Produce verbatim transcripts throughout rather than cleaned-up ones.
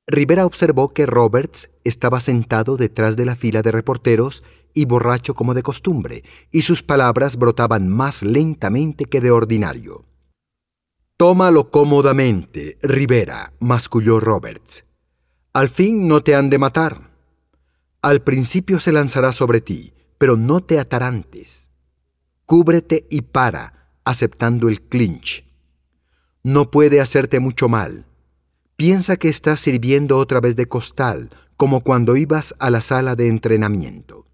Rivera observó que Roberts estaba sentado detrás de la fila de reporteros y borracho como de costumbre, y sus palabras brotaban más lentamente que de ordinario. «Tómalo cómodamente, Rivera», masculló Roberts. «Al fin no te han de matar. Al principio se lanzará sobre ti, pero no te atarantes. Cúbrete y para, aceptando el clinch. No puede hacerte mucho mal. Piensa que estás sirviendo otra vez de costal, como cuando ibas a la sala de entrenamiento».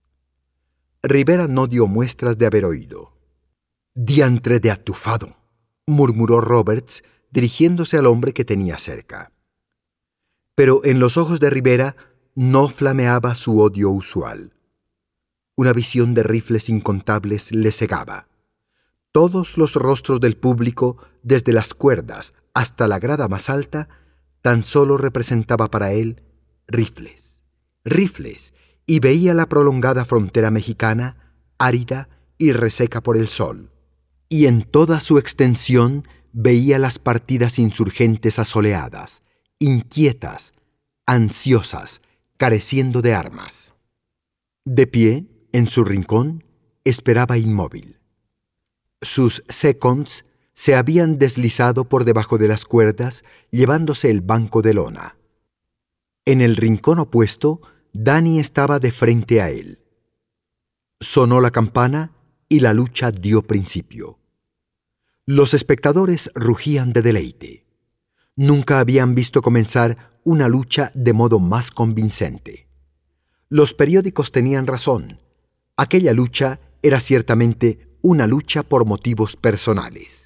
Rivera no dio muestras de haber oído. «Diantre de atufado», murmuró Roberts, dirigiéndose al hombre que tenía cerca. Pero en los ojos de Rivera no flameaba su odio usual. Una visión de rifles incontables le cegaba. Todos los rostros del público, desde las cuerdas hasta la grada más alta, tan solo representaba para él rifles, rifles, y veía la prolongada frontera mexicana, árida y reseca por el sol. Y en toda su extensión veía las partidas insurgentes asoleadas, inquietas, ansiosas, careciendo de armas. De pie, en su rincón, esperaba inmóvil. Sus seconds se habían deslizado por debajo de las cuerdas, llevándose el banco de lona. En el rincón opuesto, Danny estaba de frente a él. Sonó la campana y la lucha dio principio. Los espectadores rugían de deleite. Nunca habían visto comenzar una lucha de modo más convincente. Los periódicos tenían razón. Aquella lucha era ciertamente una lucha por motivos personales.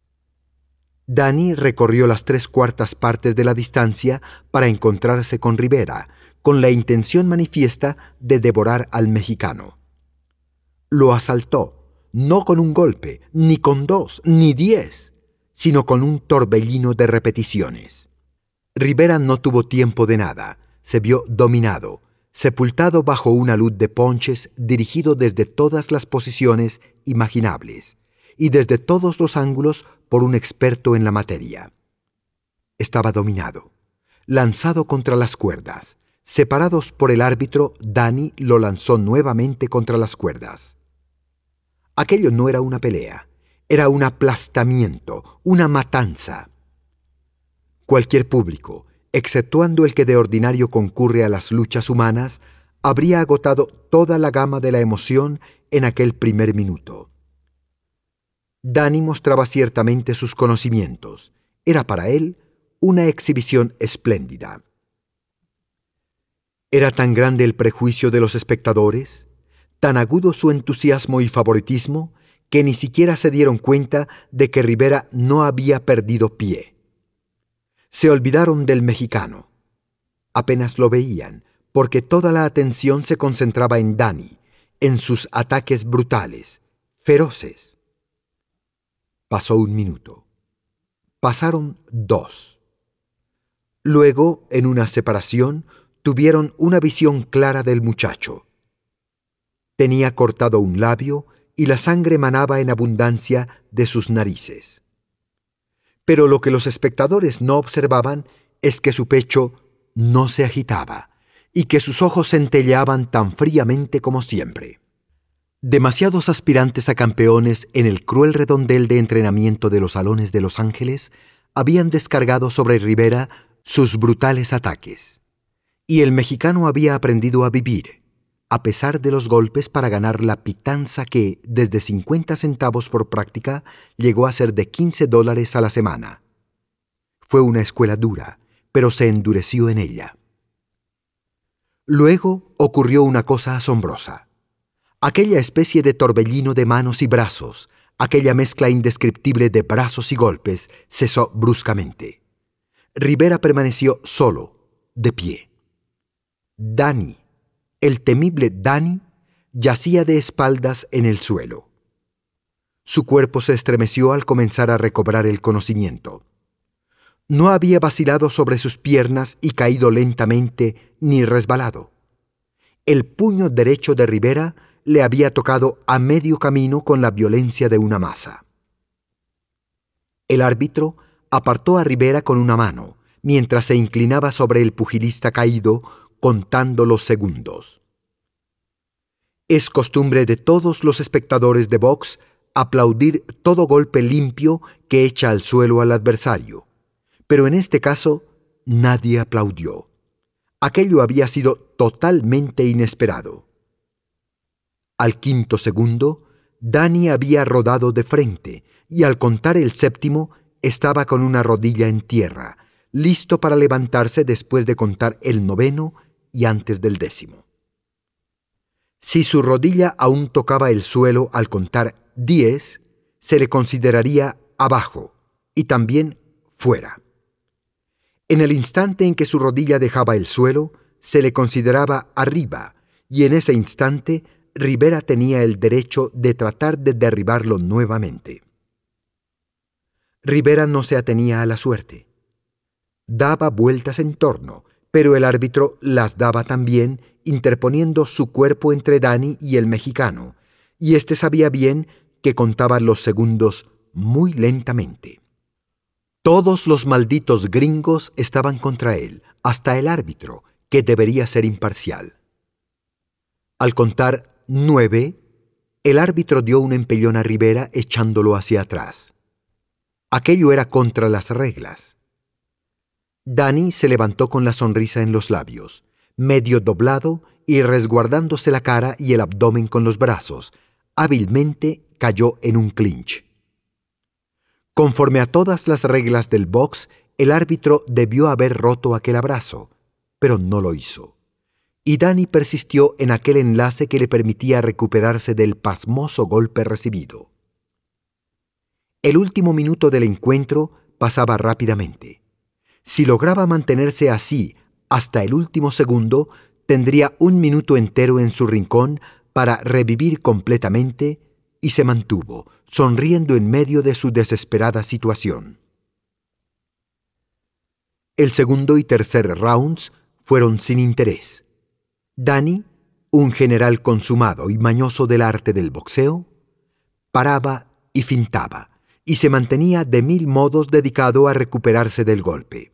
Danny recorrió las tres cuartas partes de la distancia para encontrarse con Rivera, con la intención manifiesta de devorar al mexicano. Lo asaltó, no con un golpe, ni con dos, ni diez, sino con un torbellino de repeticiones. Rivera no tuvo tiempo de nada, se vio dominado, sepultado bajo una luz de ponches dirigido desde todas las posiciones imaginables y desde todos los ángulos por un experto en la materia. Estaba dominado, lanzado contra las cuerdas. Separados por el árbitro, Danny lo lanzó nuevamente contra las cuerdas. Aquello no era una pelea, era un aplastamiento, una matanza. Cualquier público, exceptuando el que de ordinario concurre a las luchas humanas, habría agotado toda la gama de la emoción en aquel primer minuto. Danny mostraba ciertamente sus conocimientos. Era para él una exhibición espléndida. Era tan grande el prejuicio de los espectadores, tan agudo su entusiasmo y favoritismo, que ni siquiera se dieron cuenta de que Rivera no había perdido pie. Se olvidaron del mexicano. Apenas lo veían, porque toda la atención se concentraba en Danny, en sus ataques brutales, feroces. Pasó un minuto. Pasaron dos. Luego, en una separación, tuvieron una visión clara del muchacho. Tenía cortado un labio y la sangre manaba en abundancia de sus narices. Pero lo que los espectadores no observaban es que su pecho no se agitaba y que sus ojos centelleaban tan fríamente como siempre. Demasiados aspirantes a campeones en el cruel redondel de entrenamiento de los salones de Los Ángeles habían descargado sobre Rivera sus brutales ataques. Y el mexicano había aprendido a vivir, a pesar de los golpes, para ganar la pitanza que, desde cincuenta centavos por práctica, llegó a ser de quince dólares a la semana. Fue una escuela dura, pero se endureció en ella. Luego ocurrió una cosa asombrosa. Aquella especie de torbellino de manos y brazos, aquella mezcla indescriptible de brazos y golpes, cesó bruscamente. Rivera permaneció solo, de pie. Danny, el temible Danny, yacía de espaldas en el suelo. Su cuerpo se estremeció al comenzar a recobrar el conocimiento. No había vacilado sobre sus piernas y caído lentamente ni resbalado. El puño derecho de Rivera le había tocado a medio camino con la violencia de una masa. El árbitro apartó a Rivera con una mano, mientras se inclinaba sobre el pugilista caído, contando los segundos. Es costumbre de todos los espectadores de box aplaudir todo golpe limpio que echa al suelo al adversario, pero en este caso nadie aplaudió. Aquello había sido totalmente inesperado. Al quinto segundo, Danny había rodado de frente y al contar el séptimo estaba con una rodilla en tierra, listo para levantarse después de contar el noveno y antes del décimo. Si su rodilla aún tocaba el suelo al contar diez, se le consideraría abajo y también fuera. En el instante en que su rodilla dejaba el suelo, se le consideraba arriba, y en ese instante Rivera tenía el derecho de tratar de derribarlo nuevamente. Rivera no se atenía a la suerte. Daba vueltas en torno, pero el árbitro las daba también, interponiendo su cuerpo entre Danny y el mexicano, y éste sabía bien que contaba los segundos muy lentamente. Todos los malditos gringos estaban contra él, hasta el árbitro, que debería ser imparcial. Al contar nueve, el árbitro dio un empellón a Rivera echándolo hacia atrás. Aquello era contra las reglas. Danny se levantó con la sonrisa en los labios, medio doblado y resguardándose la cara y el abdomen con los brazos. Hábilmente cayó en un clinch. Conforme a todas las reglas del box, el árbitro debió haber roto aquel abrazo, pero no lo hizo. Y Danny persistió en aquel enlace que le permitía recuperarse del pasmoso golpe recibido. El último minuto del encuentro pasaba rápidamente. Si lograba mantenerse así hasta el último segundo, tendría un minuto entero en su rincón para revivir completamente, y se mantuvo, sonriendo en medio de su desesperada situación. El segundo y tercer rounds fueron sin interés. Danny, un general consumado y mañoso del arte del boxeo, paraba y fintaba, y se mantenía de mil modos dedicado a recuperarse del golpe.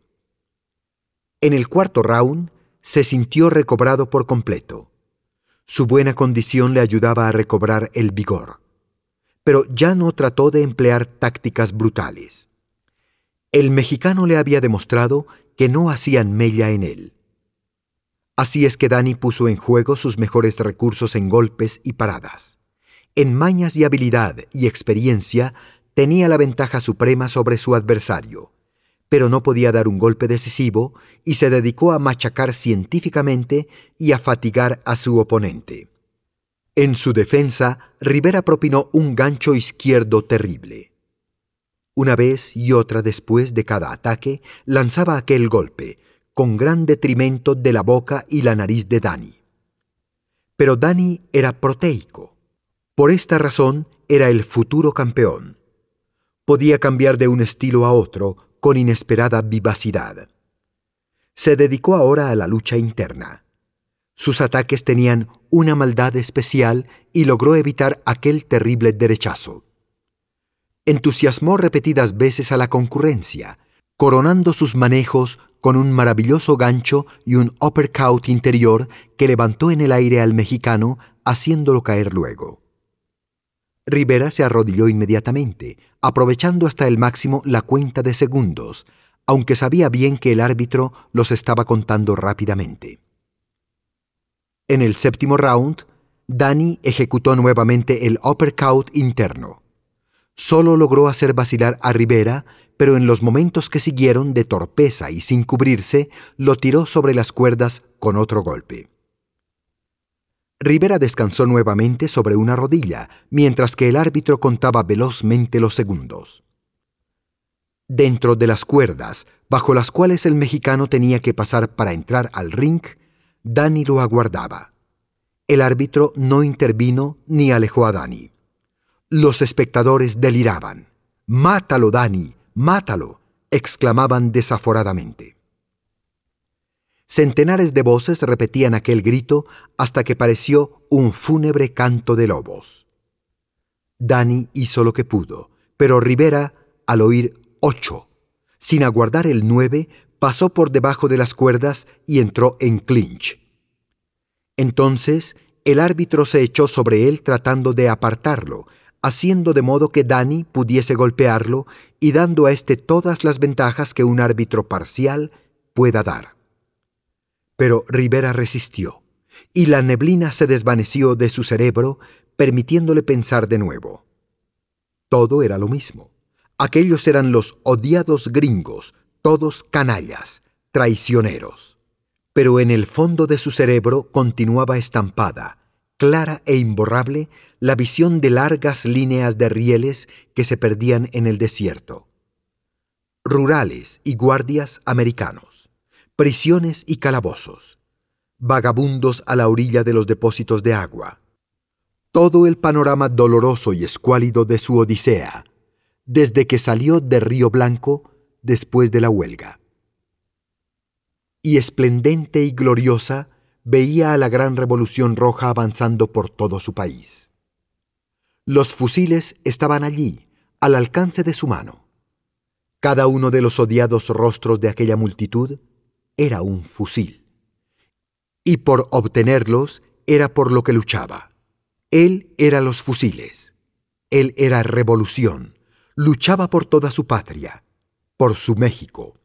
En el cuarto round se sintió recobrado por completo. Su buena condición le ayudaba a recobrar el vigor, pero ya no trató de emplear tácticas brutales. El mexicano le había demostrado que no hacían mella en él. Así es que Danny puso en juego sus mejores recursos en golpes y paradas. En mañas y habilidad y experiencia tenía la ventaja suprema sobre su adversario, pero no podía dar un golpe decisivo y se dedicó a machacar científicamente y a fatigar a su oponente. En su defensa, Rivera propinó un gancho izquierdo terrible. Una vez y otra después de cada ataque, lanzaba aquel golpe, con gran detrimento de la boca y la nariz de Danny. Pero Danny era proteico. Por esta razón, era el futuro campeón. Podía cambiar de un estilo a otro con inesperada vivacidad. Se dedicó ahora a la lucha interna. Sus ataques tenían una maldad especial y logró evitar aquel terrible derechazo. Entusiasmó repetidas veces a la concurrencia, coronando sus manejos con un maravilloso gancho y un uppercut interior que levantó en el aire al mexicano, haciéndolo caer luego. Rivera se arrodilló inmediatamente, aprovechando hasta el máximo la cuenta de segundos, aunque sabía bien que el árbitro los estaba contando rápidamente. En el séptimo round, Danny ejecutó nuevamente el uppercut interno. Solo logró hacer vacilar a Rivera, pero en los momentos que siguieron de torpeza y sin cubrirse, lo tiró sobre las cuerdas con otro golpe. Rivera descansó nuevamente sobre una rodilla, mientras que el árbitro contaba velozmente los segundos. Dentro de las cuerdas, bajo las cuales el mexicano tenía que pasar para entrar al ring, Danny lo aguardaba. El árbitro no intervino ni alejó a Danny. Los espectadores deliraban. «¡Mátalo, Danny! ¡Mátalo!», exclamaban desaforadamente. Centenares de voces repetían aquel grito hasta que pareció un fúnebre canto de lobos. Danny hizo lo que pudo, pero Rivera, al oír ocho, sin aguardar el nueve, pasó por debajo de las cuerdas y entró en clinch. Entonces el árbitro se echó sobre él tratando de apartarlo, haciendo de modo que Danny pudiese golpearlo y dando a éste todas las ventajas que un árbitro parcial pueda dar. Pero Rivera resistió, y la neblina se desvaneció de su cerebro, permitiéndole pensar de nuevo. Todo era lo mismo. Aquellos eran los odiados gringos, todos canallas, traicioneros. Pero en el fondo de su cerebro continuaba estampada, clara e imborrable, la visión de largas líneas de rieles que se perdían en el desierto. Rurales y guardias americanos, prisiones y calabozos, vagabundos a la orilla de los depósitos de agua. Todo el panorama doloroso y escuálido de su odisea, desde que salió de Río Blanco después de la huelga. Y esplendente y gloriosa, veía a la gran revolución roja avanzando por todo su país. Los fusiles estaban allí, al alcance de su mano. Cada uno de los odiados rostros de aquella multitud era un fusil. Y por obtenerlos era por lo que luchaba. Él era los fusiles. Él era revolución. Luchaba por toda su patria, por su México.